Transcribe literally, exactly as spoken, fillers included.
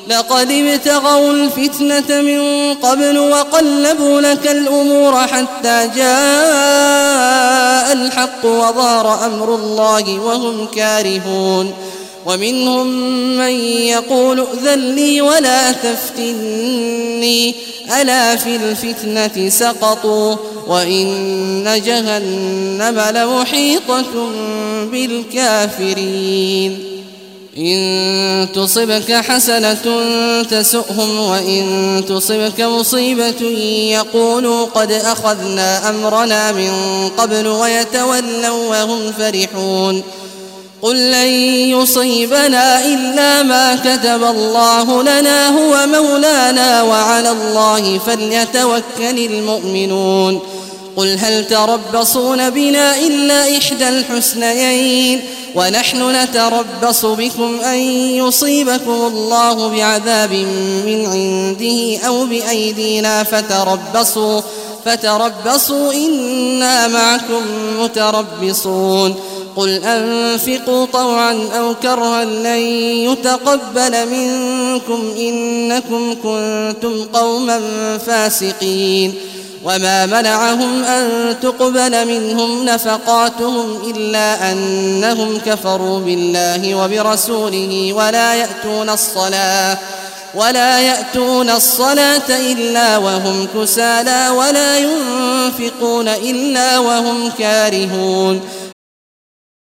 لقد ابتغوا الفتنة من قبل وقلبوا لك الأمور حتى جاء الحق وظهر أمر الله وهم كارهون ومنهم من يقول ائذن لي ولا تفتني ألا في الفتنة سقطوا وإن جهنم لمحيطة بالكافرين إن تصبك حسنة تسؤهم وإن تصبك مصيبة يقولوا قد أخذنا أمرنا من قبل ويتولوا وهم فرحون قل لن يصيبنا إلا ما كتب الله لنا هو مولانا وعلى الله فليتوكل المؤمنون قل هل تربصون بنا إلا إحدى الحسنيين ونحن نتربص بكم أن يصيبكم الله بعذاب من عنده أو بأيدينا فتربصوا فتربصوا إنا معكم متربصون قل أنفقوا طوعا أو كرها لن يتقبل منكم إنكم كنتم قوما فاسقين وما منعهم أن تقبل منهم نفقاتهم إلا أنهم كفروا بالله وبرسوله ولا يأتون الصلاة ولا يأتون الصلاة إلا وهم كسالى ولا ينفقون إلا وهم كارهون